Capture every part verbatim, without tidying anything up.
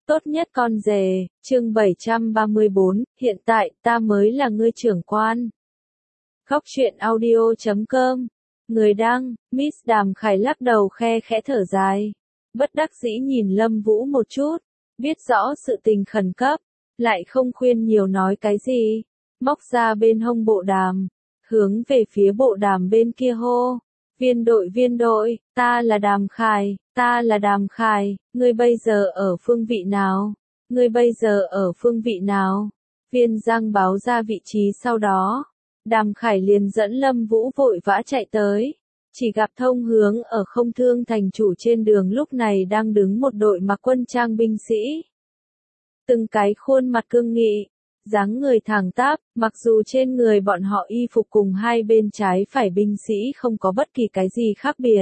Tốt nhất con rể, chương bảy trăm ba mươi bốn, hiện tại, ta mới là ngươi trưởng quan. Góc truyện audio chấm com. Người đăng, Miss Đàm Khải lắc đầu khe khẽ thở dài. Bất đắc dĩ nhìn Lâm Vũ một chút, biết rõ sự tình khẩn cấp, lại không khuyên nhiều nói cái gì. Móc ra bên hông bộ đàm, hướng về phía bộ đàm bên kia hô. Viên đội viên đội, ta là Đàm Khải, ta là Đàm Khải, ngươi bây giờ ở phương vị nào? Ngươi bây giờ ở phương vị nào? Viên Giang báo ra vị trí sau đó. Đàm Khải liền dẫn Lâm Vũ vội vã chạy tới. Chỉ gặp thông hướng ở Không Thương thành chủ trên đường lúc này đang đứng một đội mặc quân trang binh sĩ. Từng cái khuôn mặt cương nghị, dáng người thẳng tắp, mặc dù trên người bọn họ y phục cùng hai bên trái phải binh sĩ không có bất kỳ cái gì khác biệt.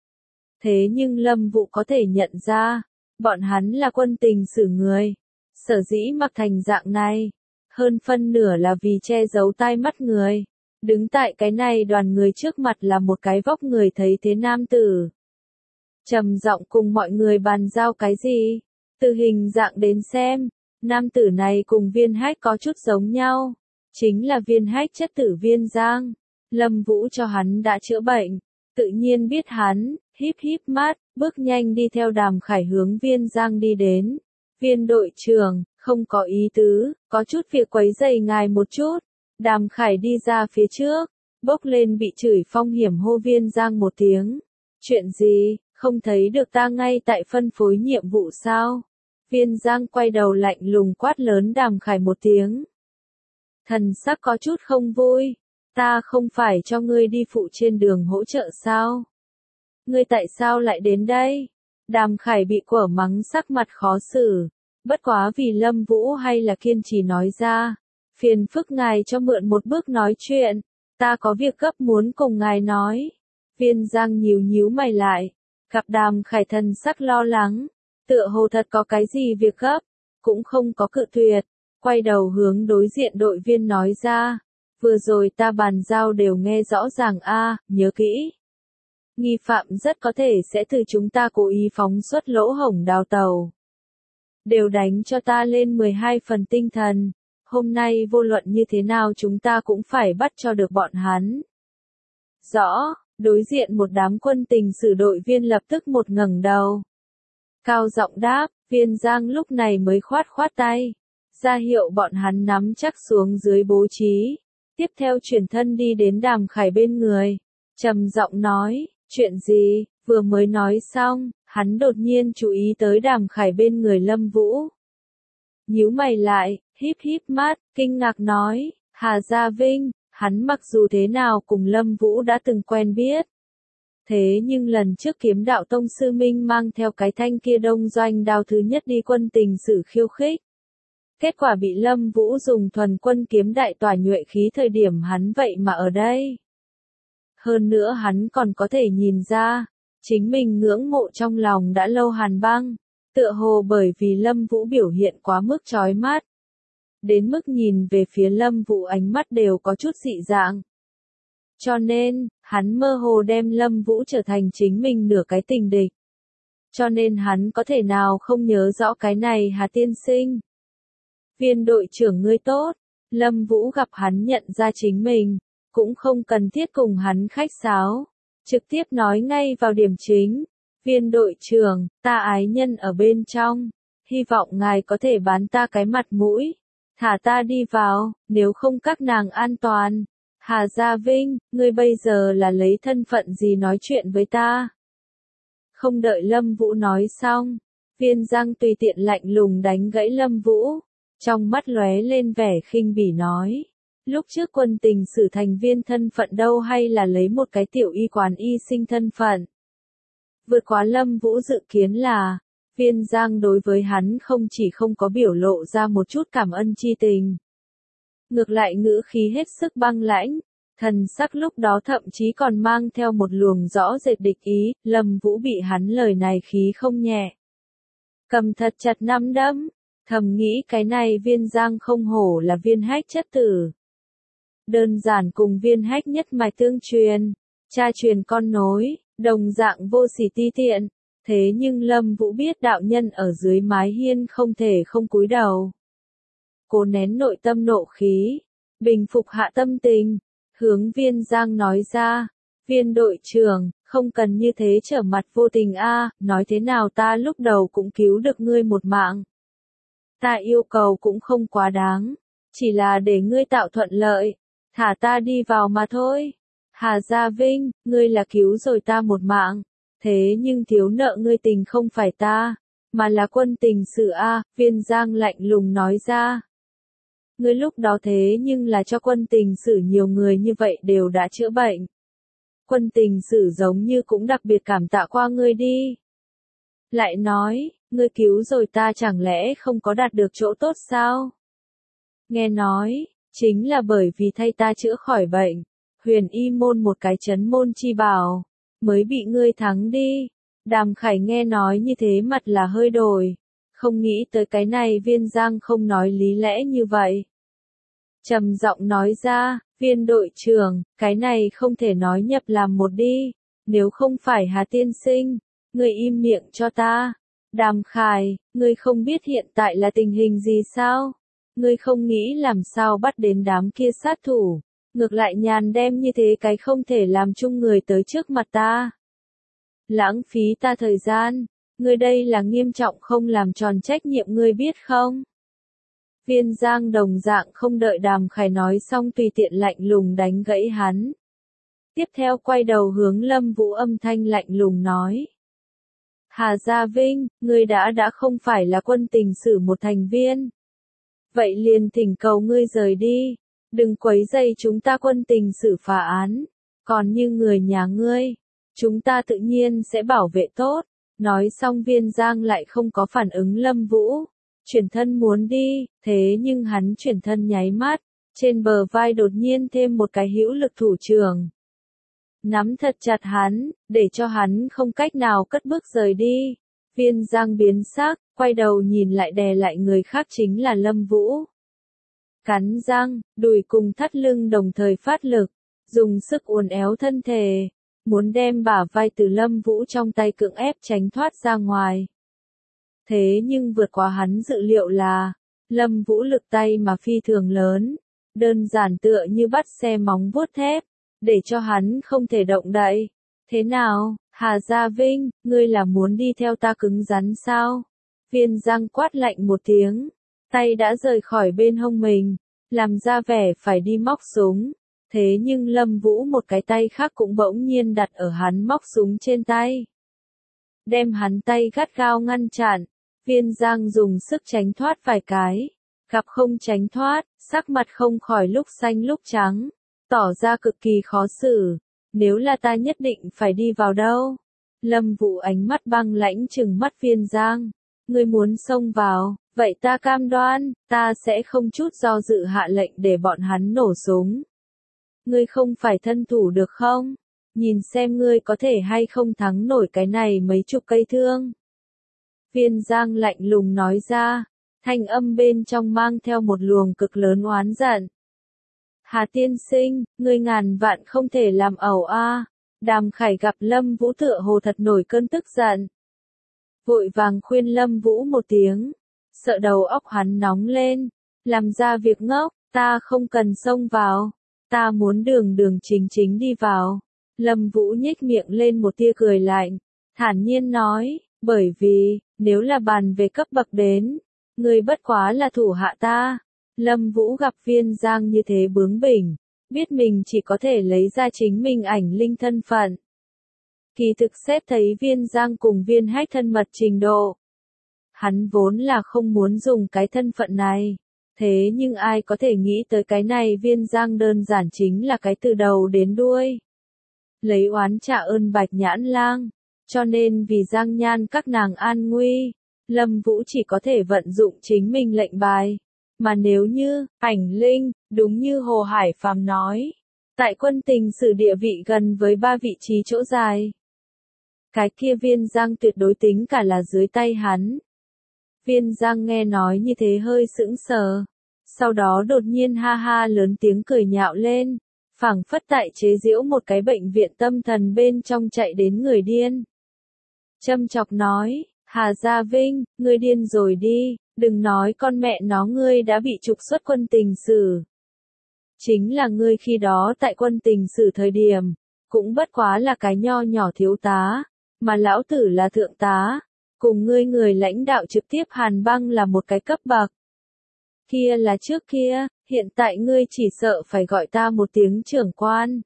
Thế nhưng Lâm Vũ có thể nhận ra, bọn hắn là quân tình sử người. Sở dĩ mặc thành dạng này, hơn phân nửa là vì che giấu tai mắt người. Đứng tại cái này đoàn người trước mặt là một cái vóc người thấy thế nam tử. Trầm giọng cùng mọi người bàn giao cái gì? Từ hình dạng đến xem, nam tử này cùng Viên Hách có chút giống nhau. Chính là Viên Hách chất tử Viên Giang. Lâm Vũ cho hắn đã chữa bệnh, tự nhiên biết hắn, híp híp mắt, bước nhanh đi theo Đàm Khải hướng Viên Giang đi đến. Viên đội trưởng, không có ý tứ, có chút việc quấy rầy ngài một chút. Đàm Khải đi ra phía trước, bốc lên bị chửi phong hiểm hô Viên Giang một tiếng. Chuyện gì, không thấy được ta ngay tại phân phối nhiệm vụ sao? Viên Giang quay đầu lạnh lùng quát lớn Đàm Khải một tiếng. Thần sắc có chút không vui, ta không phải cho ngươi đi phụ trên đường hỗ trợ sao? Ngươi tại sao lại đến đây? Đàm Khải bị quở mắng sắc mặt khó xử, bất quá vì Lâm Vũ hay là kiên trì nói ra. Phiền phức ngài cho mượn một bước nói chuyện, ta có việc gấp muốn cùng ngài nói. Viên Giang nhíu nhíu mày lại, gặp Đàm Khải thần sắc lo lắng, tựa hồ thật có cái gì việc gấp, cũng không có cự tuyệt, quay đầu hướng đối diện đội viên nói ra, vừa rồi ta bàn giao đều nghe rõ ràng a, nhớ kỹ. Nghi phạm rất có thể sẽ từ chúng ta cố ý phóng xuất lỗ hổng đào tàu. Đều đánh cho ta lên mười hai phần tinh thần. Hôm nay vô luận như thế nào chúng ta cũng phải bắt cho được bọn hắn. Rõ, đối diện một đám quân tình sử đội viên lập tức một ngẩng đầu. Cao giọng đáp, Viên Giang lúc này mới khoát khoát tay, ra hiệu bọn hắn nắm chắc xuống dưới bố trí. Tiếp theo chuyển thân đi đến Đàm Khải bên người, trầm giọng nói, chuyện gì, vừa mới nói xong, hắn đột nhiên chú ý tới Đàm Khải bên người Lâm Vũ. Nhíu mày lại, híp híp mắt, kinh ngạc nói, Hà Gia Vinh, hắn mặc dù thế nào cùng Lâm Vũ đã từng quen biết. Thế nhưng lần trước Kiếm Đạo Tông Sư Minh mang theo cái thanh kia đông doanh đao thứ nhất đi quân tình sử khiêu khích. Kết quả bị Lâm Vũ dùng thuần quân kiếm đại tỏa nhuệ khí thời điểm hắn vậy mà ở đây. Hơn nữa hắn còn có thể nhìn ra, chính mình ngưỡng mộ trong lòng đã lâu Hàn Băng, tựa hồ bởi vì Lâm Vũ biểu hiện quá mức chói mắt. Đến mức nhìn về phía Lâm Vũ ánh mắt đều có chút dị dạng. Cho nên, hắn mơ hồ đem Lâm Vũ trở thành chính mình nửa cái tình địch. Cho nên hắn có thể nào không nhớ rõ cái này Hà tiên sinh. Viên đội trưởng ngươi tốt, Lâm Vũ gặp hắn nhận ra chính mình, cũng không cần thiết cùng hắn khách sáo, trực tiếp nói ngay vào điểm chính. Viên đội trưởng, ta ái nhân ở bên trong, hy vọng ngài có thể bán ta cái mặt mũi, thả ta đi vào, nếu không các nàng an toàn. Hà Gia Vinh, ngươi bây giờ là lấy thân phận gì nói chuyện với ta? Không đợi Lâm Vũ nói xong, Viên Giang tùy tiện lạnh lùng đánh gãy Lâm Vũ, trong mắt lóe lên vẻ khinh bỉ nói, lúc trước quân tình sử thành viên thân phận đâu hay là lấy một cái tiểu y quán y sinh thân phận. Vượt quá Lâm Vũ dự kiến là, Viên Giang đối với hắn không chỉ không có biểu lộ ra một chút cảm ơn chi tình. Ngược lại ngữ khí hết sức băng lãnh, thần sắc lúc đó thậm chí còn mang theo một luồng rõ rệt địch ý, Lâm Vũ bị hắn lời này khí không nhẹ. Cầm thật chặt nắm đấm, thầm nghĩ cái này Viên Giang không hổ là Viên Hách chất tử. Đơn giản cùng Viên Hách nhất mạch tương truyền, cha truyền con nối, đồng dạng vô sỉ ti tiện, Thế nhưng Lâm Vũ biết đạo nhân ở dưới mái hiên không thể không cúi đầu. Cố nén nội tâm nộ khí, bình phục hạ tâm tình, hướng Viên Giang nói ra, Viên đội trưởng, không cần như thế trở mặt vô tình a, nói thế nào ta lúc đầu cũng cứu được ngươi một mạng. Ta yêu cầu cũng không quá đáng, chỉ là để ngươi tạo thuận lợi, thả ta đi vào mà thôi. Hà Gia Vinh, ngươi là cứu rồi ta một mạng, thế nhưng thiếu nợ ngươi tình không phải ta, mà là quân tình sự a, Viên Giang lạnh lùng nói ra. Ngươi lúc đó thế nhưng là cho quân tình sử nhiều người như vậy đều đã chữa bệnh. Quân tình sử giống như cũng đặc biệt cảm tạ qua ngươi đi. Lại nói, ngươi cứu rồi ta chẳng lẽ không có đạt được chỗ tốt sao? Nghe nói, chính là bởi vì thay ta chữa khỏi bệnh, huyền y môn một cái chấn môn chi bảo, mới bị ngươi thắng đi. Đàm Khải nghe nói như thế mặt là hơi đổi, không nghĩ tới cái này Viên Giang không nói lý lẽ như vậy. Trầm giọng nói ra, Viên đội trưởng, cái này không thể nói nhập làm một đi, nếu không phải Hà tiên sinh, ngươi im miệng cho ta. Đàm Khải, ngươi không biết hiện tại là tình hình gì sao? Ngươi không nghĩ làm sao bắt đến đám kia sát thủ, ngược lại nhàn đem như thế cái không thể làm chung người tới trước mặt ta. Lãng phí ta thời gian, ngươi đây là nghiêm trọng không làm tròn trách nhiệm ngươi biết không? Viên Giang đồng dạng không đợi Đàm Khải nói xong tùy tiện lạnh lùng đánh gãy hắn. Tiếp theo quay đầu hướng Lâm Vũ âm thanh lạnh lùng nói. Hà Gia Vinh, ngươi đã đã không phải là quân tình sử một thành viên. Vậy liền thỉnh cầu ngươi rời đi, đừng quấy rầy chúng ta quân tình sử phá án, còn như người nhà ngươi, chúng ta tự nhiên sẽ bảo vệ tốt. Nói xong Viên Giang lại không có phản ứng Lâm Vũ, chuyển thân muốn đi, thế nhưng hắn chuyển thân nháy mắt, trên bờ vai đột nhiên thêm một cái hữu lực thủ trưởng. Nắm thật chặt hắn, để cho hắn không cách nào cất bước rời đi. Viên Giang biến sắc, quay đầu nhìn lại đè lại người khác chính là Lâm Vũ. Cắn răng, đùi cùng thắt lưng đồng thời phát lực, dùng sức uốn éo thân thể, muốn đem bả vai từ Lâm Vũ trong tay cưỡng ép tránh thoát ra ngoài. Thế nhưng vượt qua hắn dự liệu là, Lâm Vũ lực tay mà phi thường lớn, đơn giản tựa như bắt xe móng vuốt thép, để cho hắn không thể động đậy. Thế nào, Hà Gia Vinh, ngươi là muốn đi theo ta cứng rắn sao? Viên Giang quát lạnh một tiếng, tay đã rời khỏi bên hông mình, làm ra vẻ phải đi móc súng. Thế nhưng Lâm Vũ một cái tay khác cũng bỗng nhiên đặt ở hắn móc súng trên tay. Đem hắn tay gắt gao ngăn chặn, Viên Giang dùng sức tránh thoát vài cái, gặp không tránh thoát, sắc mặt không khỏi lúc xanh lúc trắng, tỏ ra cực kỳ khó xử. Nếu là ta nhất định phải đi vào đâu? Lâm Vũ ánh mắt băng lãnh trừng mắt Viên Giang. Ngươi muốn xông vào, vậy ta cam đoan, ta sẽ không chút do dự hạ lệnh để bọn hắn nổ súng. Ngươi không phải thân thủ được không? Nhìn xem ngươi có thể hay không thắng nổi cái này mấy chục cây thương. Viên Giang lạnh lùng nói ra, thanh âm bên trong mang theo một luồng cực lớn oán giận. Hà tiên sinh, ngươi ngàn vạn không thể làm ẩu a. Đàm Khải gặp Lâm Vũ tựa hồ thật nổi cơn tức giận. Vội vàng khuyên Lâm Vũ một tiếng, sợ đầu óc hắn nóng lên, làm ra việc ngốc, ta không cần xông vào, ta muốn đường đường chính chính đi vào. Lâm Vũ nhếch miệng lên một tia cười lạnh, thản nhiên nói, bởi vì, nếu là bàn về cấp bậc đến, ngươi bất quá là thủ hạ ta. Lâm Vũ gặp Viên Giang như thế bướng bỉnh, biết mình chỉ có thể lấy ra chính mình ảnh linh thân phận. Kỳ thực xét thấy Viên Giang cùng Viên Hách thân mật trình độ. Hắn vốn là không muốn dùng cái thân phận này, thế nhưng ai có thể nghĩ tới cái này Viên Giang đơn giản chính là cái từ đầu đến đuôi. Lấy oán trả ơn Bạch Nhãn Lang, cho nên vì Giang Nhan các nàng an nguy, Lâm Vũ chỉ có thể vận dụng chính mình lệnh bài. Mà nếu như, ảnh linh, đúng như Hồ Hải Phàm nói, tại quân tình sử địa vị gần với ba vị trí chỗ dài. Cái kia Viên Giang tuyệt đối tính cả là dưới tay hắn. Viên Giang nghe nói như thế hơi sững sờ, sau đó đột nhiên ha ha lớn tiếng cười nhạo lên, phảng phất tại chế giễu một cái bệnh viện tâm thần bên trong chạy đến người điên. châm chọc nói, Hà Gia Vinh, ngươi điên rồi đi, đừng nói con mẹ nó ngươi đã bị trục xuất quân tình sử. Chính là ngươi khi đó tại quân tình sử thời điểm, cũng bất quá là cái nho nhỏ thiếu tá, mà lão tử là thượng tá, cùng ngươi người lãnh đạo trực tiếp Hàn Băng là một cái cấp bậc. Kia là trước kia, hiện tại ngươi chỉ sợ phải gọi ta một tiếng trưởng quan.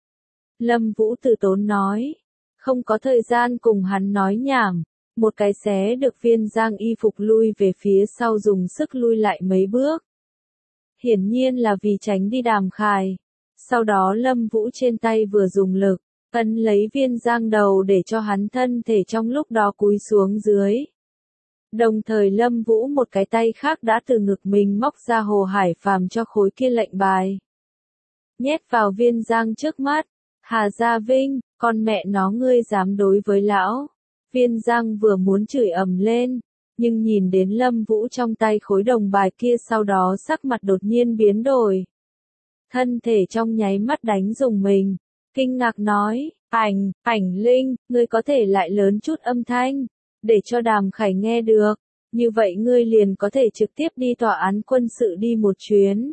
Lâm Vũ từ tốn nói, không có thời gian cùng hắn nói nhảm, một cái xé được Viên Giang y phục lui về phía sau dùng sức lui lại mấy bước. Hiển nhiên là vì tránh đi Đàm Khải. Sau đó Lâm Vũ trên tay vừa dùng lực, ấn lấy Viên Giang đầu để cho hắn thân thể trong lúc đó cúi xuống dưới. Đồng thời Lâm Vũ một cái tay khác đã từ ngực mình móc ra Hồ Hải Phàm cho khối kia lệnh bài. Nhét vào Viên Giang trước mắt, Hà Gia Vinh, con mẹ nó ngươi dám đối với lão. Viên Giang vừa muốn chửi ầm lên, nhưng nhìn đến Lâm Vũ trong tay khối đồng bài kia sau đó sắc mặt đột nhiên biến đổi. Thân thể trong nháy mắt đánh rùng mình, kinh ngạc nói, ảnh, ảnh Linh, ngươi có thể lại lớn chút âm thanh, để cho Đàm Khải nghe được, như vậy ngươi liền có thể trực tiếp đi tòa án quân sự đi một chuyến.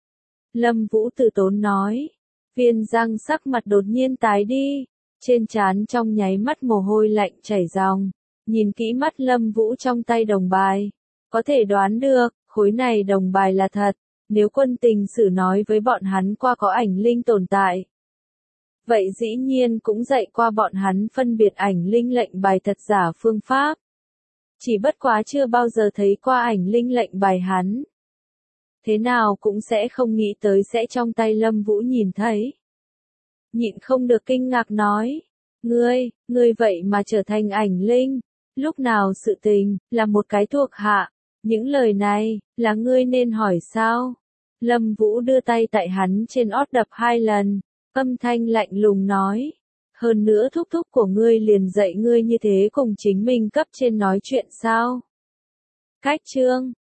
Lâm Vũ từ tốn nói, Viên Giang sắc mặt đột nhiên tái đi, trên trán trong nháy mắt mồ hôi lạnh chảy ròng, nhìn kỹ mắt Lâm Vũ trong tay đồng bài, có thể đoán được, khối này đồng bài là thật, nếu quân tình sử nói với bọn hắn qua có ảnh linh tồn tại. Vậy dĩ nhiên cũng dạy qua bọn hắn phân biệt ảnh linh lệnh bài thật giả phương pháp. Chỉ bất quá chưa bao giờ thấy qua ảnh linh lệnh bài hắn. Thế nào cũng sẽ không nghĩ tới sẽ trong tay Lâm Vũ nhìn thấy. Nhịn không được kinh ngạc nói, ngươi, ngươi vậy mà trở thành ảnh linh, lúc nào sự tình, là một cái thuộc hạ, những lời này, là ngươi nên hỏi sao? Lâm Vũ đưa tay tại hắn trên ót đập hai lần, âm thanh lạnh lùng nói, hơn nữa thúc thúc của ngươi liền dạy ngươi như thế cùng chính mình cấp trên nói chuyện sao? Cách chương